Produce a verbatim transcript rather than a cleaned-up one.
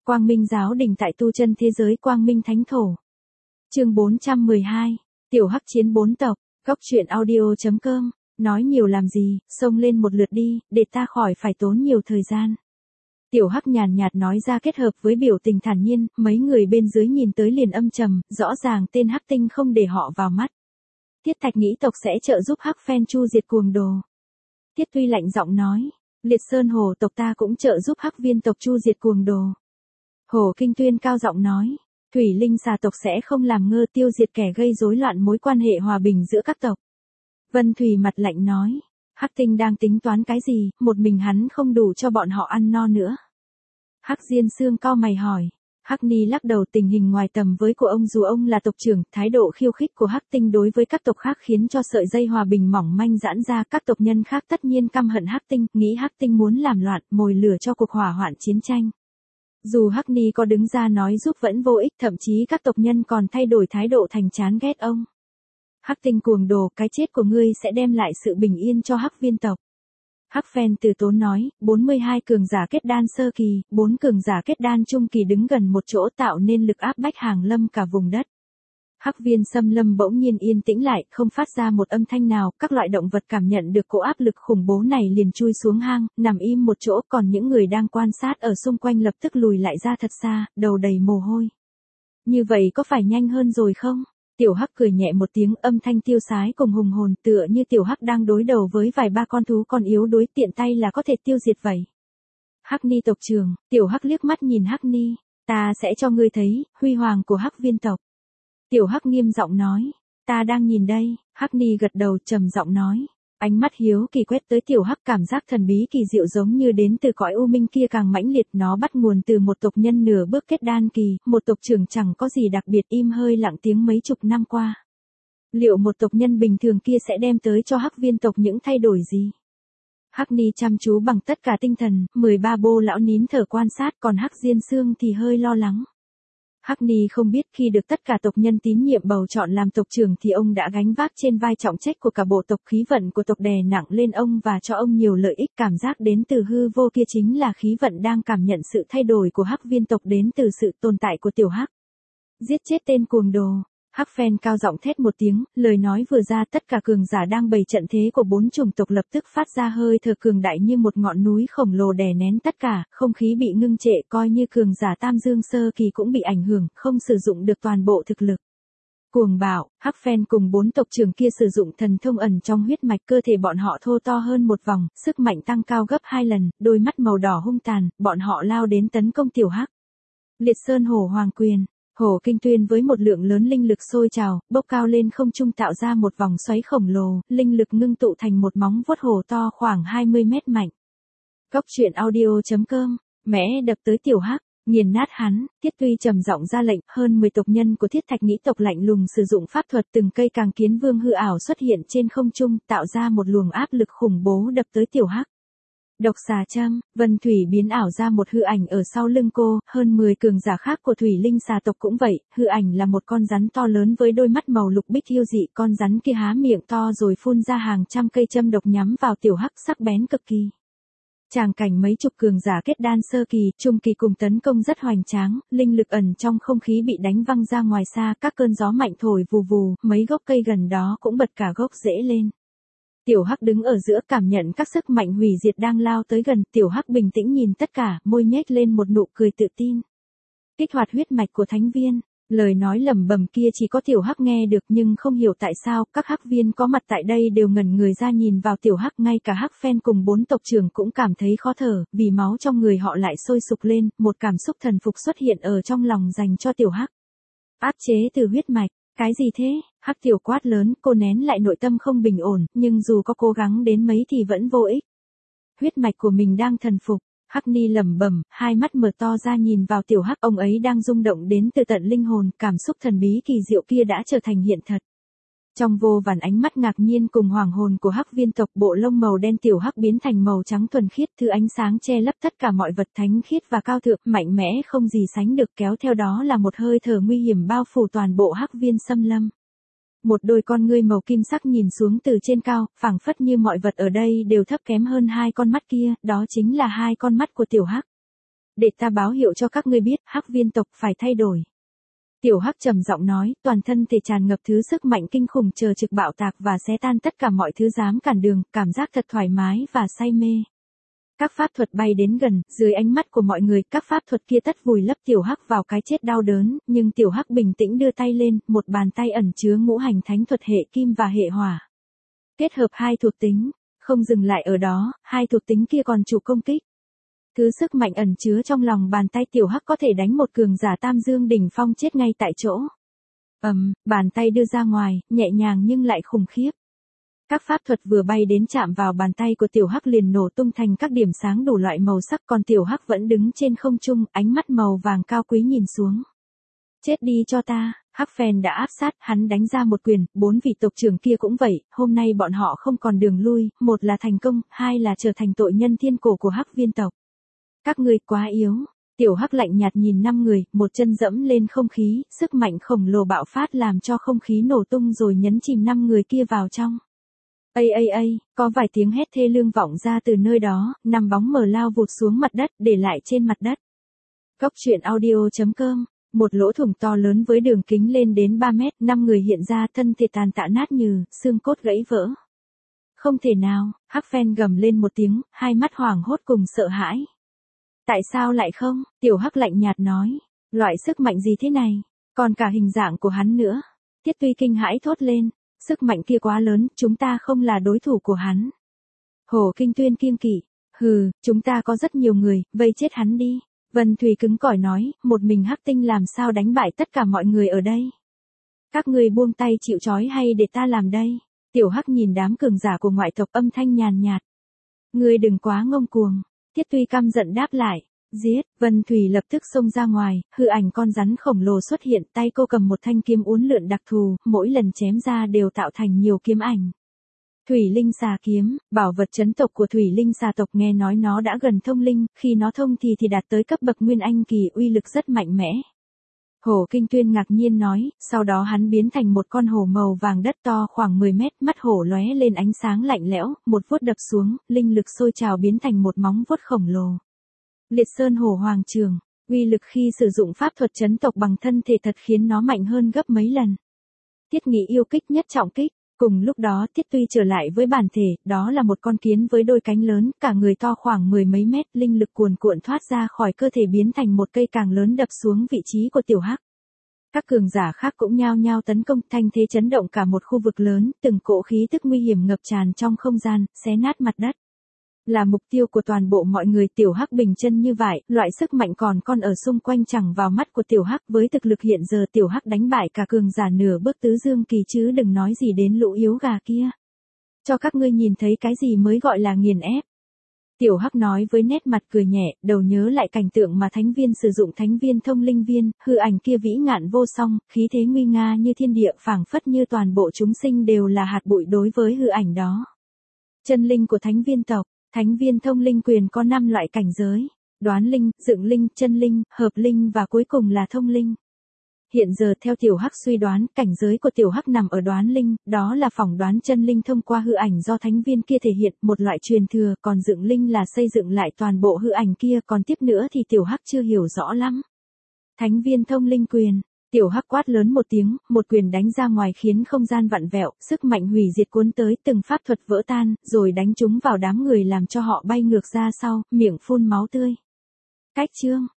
Quang Minh giáo đình tại tu chân thế giới Quang Minh Thánh Thổ. Chương bốn trăm mười hai, Tiểu Hắc chiến bốn tộc, góc truyện audio chấm com, nói nhiều làm gì, xông lên một lượt đi, để ta khỏi phải tốn nhiều thời gian. Tiểu Hắc nhàn nhạt nói ra kết hợp với biểu tình thản nhiên, mấy người bên dưới nhìn tới liền âm trầm, rõ ràng tên Hắc Tinh không để họ vào mắt. Tiết Thạch nghĩ tộc sẽ trợ giúp Hắc Phen chu diệt cuồng đồ. Tiết Tuy lạnh giọng nói, Liệt Sơn Hồ tộc ta cũng trợ giúp Hắc Viên tộc chu diệt cuồng đồ. Hồ Kinh Tuyên cao giọng nói, Thủy Linh xà tộc sẽ không làm ngơ tiêu diệt kẻ gây rối loạn mối quan hệ hòa bình giữa các tộc. Vân Thủy mặt lạnh nói, Hắc Tinh đang tính toán cái gì, một mình hắn không đủ cho bọn họ ăn no nữa. Hắc Diên Sương cau mày hỏi, Hắc Ni lắc đầu, tình hình ngoài tầm với của ông, dù ông là tộc trưởng, thái độ khiêu khích của Hắc Tinh đối với các tộc khác khiến cho sợi dây hòa bình mỏng manh giãn ra, các tộc nhân khác tất nhiên căm hận Hắc Tinh, nghĩ Hắc Tinh muốn làm loạn, mồi lửa cho cuộc hỏa hoạn chiến tranh. Dù Hắc Ni có đứng ra nói giúp vẫn vô ích, thậm chí các tộc nhân còn thay đổi thái độ thành chán ghét ông. Hắc Tinh cuồng đồ, cái chết của ngươi sẽ đem lại sự bình yên cho Hắc Viên tộc. Hắc Phen từ tốn nói, bốn mươi hai cường giả kết đan sơ kỳ, bốn cường giả kết đan trung kỳ đứng gần một chỗ tạo nên lực áp bách hàng lâm cả vùng đất. Hắc Viên xâm lâm bỗng nhiên yên tĩnh lại, không phát ra một âm thanh nào, các loại động vật cảm nhận được cỗ áp lực khủng bố này liền chui xuống hang, nằm im một chỗ, còn những người đang quan sát ở xung quanh lập tức lùi lại ra thật xa, đầu đầy mồ hôi. Như vậy có phải nhanh hơn rồi không? Tiểu Hắc cười nhẹ một tiếng, âm thanh tiêu sái cùng hùng hồn, tựa như Tiểu Hắc đang đối đầu với vài ba con thú còn yếu đuối, tiện tay là có thể tiêu diệt vậy. Hắc Ni tộc trưởng, Tiểu Hắc liếc mắt nhìn Hắc Ni, ta sẽ cho ngươi thấy huy hoàng của Hắc Viên tộc. Tiểu Hắc nghiêm giọng nói, ta đang nhìn đây. Hắc Ni gật đầu trầm giọng nói, ánh mắt hiếu kỳ quét tới Tiểu Hắc, cảm giác thần bí kỳ diệu giống như đến từ cõi u minh kia càng mãnh liệt, nó bắt nguồn từ một tộc nhân nửa bước kết đan kỳ, một tộc trưởng chẳng có gì đặc biệt, im hơi lặng tiếng mấy chục năm qua. Liệu một tộc nhân bình thường kia sẽ đem tới cho Hắc Viên tộc những thay đổi gì? Hắc Ni chăm chú bằng tất cả tinh thần, mười ba bô lão nín thở quan sát, còn Hắc Diên Sương thì hơi lo lắng. Hắc Ni không biết khi được tất cả tộc nhân tín nhiệm bầu chọn làm tộc trưởng thì ông đã gánh vác trên vai trọng trách của cả bộ tộc, khí vận của tộc đè nặng lên ông và cho ông nhiều lợi ích, cảm giác đến từ hư vô kia chính là khí vận đang cảm nhận sự thay đổi của Hắc Viên tộc đến từ sự tồn tại của Tiểu Hắc. Giết chết tên cuồng đồ. Hắc Phen cao giọng thét một tiếng, lời nói vừa ra tất cả cường giả đang bày trận thế của bốn chủng tộc lập tức phát ra hơi thở cường đại như một ngọn núi khổng lồ đè nén tất cả, không khí bị ngưng trệ, coi như cường giả Tam Dương sơ kỳ cũng bị ảnh hưởng, không sử dụng được toàn bộ thực lực. Cuồng bạo, Hắc Phen cùng bốn tộc trưởng kia sử dụng thần thông ẩn trong huyết mạch, cơ thể bọn họ thô to hơn một vòng, sức mạnh tăng cao gấp hai lần, đôi mắt màu đỏ hung tàn, bọn họ lao đến tấn công Tiểu Hắc. Liệt Sơn Hổ Hoàng Quyền. Hồ Kinh Tuyên với một lượng lớn linh lực sôi trào, bốc cao lên không trung tạo ra một vòng xoáy khổng lồ, linh lực ngưng tụ thành một móng vuốt hổ to khoảng hai mươi mét mạnh. Góc truyện audio chấm com, mẽ đập tới Tiểu Hắc, nghiền nát hắn. Tiết Tuy trầm giọng ra lệnh, hơn mười tộc nhân của Thiết Thạch Nghĩ tộc lạnh lùng sử dụng pháp thuật, từng cây càng kiến vương hư ảo xuất hiện trên không trung, tạo ra một luồng áp lực khủng bố đập tới Tiểu Hắc. Độc xà châm, Vân Thủy biến ảo ra một hư ảnh ở sau lưng cô, hơn mười cường giả khác của Thủy Linh xà tộc cũng vậy, hư ảnh là một con rắn to lớn với đôi mắt màu lục bích hiêu dị, con rắn kia há miệng to rồi phun ra hàng trăm cây châm độc nhắm vào Tiểu Hắc, sắc bén cực kỳ. Tràng cảnh mấy chục cường giả kết đan sơ kỳ, trung kỳ cùng tấn công rất hoành tráng, linh lực ẩn trong không khí bị đánh văng ra ngoài xa, các cơn gió mạnh thổi vù vù, mấy gốc cây gần đó cũng bật cả gốc rễ lên. Tiểu Hắc đứng ở giữa cảm nhận các sức mạnh hủy diệt đang lao tới gần, Tiểu Hắc bình tĩnh nhìn tất cả, môi nhếch lên một nụ cười tự tin. Kích hoạt huyết mạch của thánh viên, lời nói lẩm bẩm kia chỉ có Tiểu Hắc nghe được, nhưng không hiểu tại sao, các Hắc viên có mặt tại đây đều ngẩn người ra nhìn vào Tiểu Hắc, ngay cả Hắc Phen cùng bốn tộc trưởng cũng cảm thấy khó thở, vì máu trong người họ lại sôi sục lên, một cảm xúc thần phục xuất hiện ở trong lòng dành cho Tiểu Hắc. Áp chế từ huyết mạch. Cái gì thế? Hắc Tiểu quát lớn, cô nén lại nội tâm không bình ổn, nhưng dù có cố gắng đến mấy thì vẫn vô ích. Huyết mạch của mình đang thần phục. Hắc Ni lẩm bẩm, hai mắt mở to ra nhìn vào Tiểu Hắc, ông ấy đang rung động đến từ tận linh hồn, cảm xúc thần bí kỳ diệu kia đã trở thành hiện thật. Trong vô vàn ánh mắt ngạc nhiên cùng hoàng hồn của Hắc Viên tộc, bộ lông màu đen Tiểu Hắc biến thành màu trắng thuần khiết, thứ ánh sáng che lấp tất cả mọi vật, thánh khiết và cao thượng, mạnh mẽ không gì sánh được, kéo theo đó là một hơi thở nguy hiểm bao phủ toàn bộ Hắc Viên xâm lâm. Một đôi con ngươi màu kim sắc nhìn xuống từ trên cao, phảng phất như mọi vật ở đây đều thấp kém hơn hai con mắt kia, đó chính là hai con mắt của Tiểu Hắc. để ta báo hiệu cho các ngươi biết, hắc viên tộc phải thay đổi. Tiểu Hắc trầm giọng nói, toàn thân thể tràn ngập thứ sức mạnh kinh khủng chờ trực bạo tạc và xé tan tất cả mọi thứ dám cản đường, cảm giác thật thoải mái và say mê. Các pháp thuật bay đến gần, dưới ánh mắt của mọi người, các pháp thuật kia tất vùi lấp Tiểu Hắc vào cái chết đau đớn, nhưng Tiểu Hắc bình tĩnh đưa tay lên, một bàn tay ẩn chứa ngũ hành thánh thuật hệ kim và hệ hỏa. Kết hợp hai thuộc tính, không dừng lại ở đó, hai thuộc tính kia còn chủ công kích. Thứ sức mạnh ẩn chứa trong lòng bàn tay Tiểu Hắc có thể đánh một cường giả tam dương đỉnh phong chết ngay tại chỗ. Ầm, um, bàn tay đưa ra ngoài, nhẹ nhàng nhưng lại khủng khiếp. Các pháp thuật vừa bay đến chạm vào bàn tay của Tiểu Hắc liền nổ tung thành các điểm sáng đủ loại màu sắc, còn Tiểu Hắc vẫn đứng trên không trung, ánh mắt màu vàng cao quý nhìn xuống. Chết đi cho ta, Hắc Phen đã áp sát, hắn đánh ra một quyền, bốn vị tộc trưởng kia cũng vậy, hôm nay bọn họ không còn đường lui, một là thành công, hai là trở thành tội nhân thiên cổ của Hắc viên tộc. Các ngươi quá yếu. Tiểu Hắc lạnh nhạt nhìn năm người, một chân dẫm lên không khí, sức mạnh khổng lồ bạo phát làm cho không khí nổ tung rồi nhấn chìm năm người kia vào trong. Ây ây ây, có vài tiếng hét thê lương vọng ra từ nơi đó, năm bóng mờ lao vụt xuống mặt đất, để lại trên mặt đất. Góc truyện audio chấm com, một lỗ thủng to lớn với đường kính lên đến ba mét, năm người hiện ra thân thể tàn tạ nát nhừ, xương cốt gãy vỡ. Không thể nào, Hắc Phen gầm lên một tiếng, hai mắt hoảng hốt cùng sợ hãi. Tại sao lại không? Tiểu Hắc lạnh nhạt nói. Loại sức mạnh gì thế này? Còn cả hình dạng của hắn nữa. Tiết Tuy kinh hãi thốt lên. Sức mạnh kia quá lớn, chúng ta không là đối thủ của hắn. Hồ Kinh Tuyên kiêng kỵ. Hừ, chúng ta có rất nhiều người, vây chết hắn đi. Vân Thùy cứng cỏi nói, một mình Hắc Tinh làm sao đánh bại tất cả mọi người ở đây. Các ngươi buông tay chịu trói hay để ta làm đây? Tiểu Hắc nhìn đám cường giả của ngoại tộc âm thanh nhàn nhạt. Ngươi đừng quá ngông cuồng. Tiết Tuy căm giận đáp lại, giết, Vân Thùy lập tức xông ra ngoài, hư ảnh con rắn khổng lồ xuất hiện, tay cô cầm một thanh kiếm uốn lượn đặc thù, mỗi lần chém ra đều tạo thành nhiều kiếm ảnh. Thủy Linh Xà Kiếm, bảo vật trấn tộc của Thủy Linh Xà tộc, nghe nói nó đã gần thông linh, khi nó thông thì thì đạt tới cấp bậc Nguyên Anh kỳ, uy lực rất mạnh mẽ. Hồ Kinh Tuyên ngạc nhiên nói, sau đó hắn biến thành một con hổ màu vàng đất to khoảng mười mét, mắt hổ lóe lên ánh sáng lạnh lẽo, một vuốt đập xuống, linh lực sôi trào biến thành một móng vuốt khổng lồ. Liệt Sơn Hổ Hoàng Trường, uy lực khi sử dụng pháp thuật trấn tộc bằng thân thể thật khiến nó mạnh hơn gấp mấy lần. Tiết Nghị yêu kích nhất trọng kích, cùng lúc đó Tiết Tuy trở lại với bản thể, đó là một con kiến với đôi cánh lớn, cả người to khoảng mười mấy mét, linh lực cuồn cuộn thoát ra khỏi cơ thể biến thành một cây càng lớn đập xuống vị trí của Tiểu Hắc. Các cường giả khác cũng nhao nhao tấn công, thanh thế chấn động cả một khu vực lớn, từng cỗ khí tức nguy hiểm ngập tràn trong không gian, xé nát mặt đất. Là mục tiêu của toàn bộ mọi người. Tiểu Hắc bình chân như vậy, loại sức mạnh còn con ở xung quanh chẳng vào mắt của Tiểu Hắc, với thực lực hiện giờ Tiểu Hắc đánh bại cả cường giả nửa bước tứ dương kỳ chứ đừng nói gì đến lũ yếu gà kia. Cho các ngươi nhìn thấy cái gì mới gọi là nghiền ép. Tiểu Hắc nói với nét mặt cười nhẹ, đầu nhớ lại cảnh tượng mà Thánh Viên sử dụng Thánh Viên Thông Linh Viên, hư ảnh kia vĩ ngạn vô song, khí thế nguy nga như thiên địa, phảng phất như toàn bộ chúng sinh đều là hạt bụi đối với hư ảnh đó. Chân linh của Thánh Viên tộc. Thánh Viên Thông Linh Quyền có năm loại cảnh giới: đoán linh, dựng linh, chân linh, hợp linh và cuối cùng là thông linh. Hiện giờ theo Tiểu Hắc suy đoán, cảnh giới của Tiểu Hắc nằm ở đoán linh, đó là phỏng đoán chân linh thông qua hư ảnh do thánh viên kia thể hiện, một loại truyền thừa, còn dựng linh là xây dựng lại toàn bộ hư ảnh kia, còn tiếp nữa thì Tiểu Hắc chưa hiểu rõ lắm. Thánh Viên Thông Linh Quyền. Tiểu Hắc quát lớn một tiếng, một quyền đánh ra ngoài khiến không gian vặn vẹo, sức mạnh hủy diệt cuốn tới, từng pháp thuật vỡ tan, rồi đánh trúng vào đám người làm cho họ bay ngược ra sau, miệng phun máu tươi. Cách chương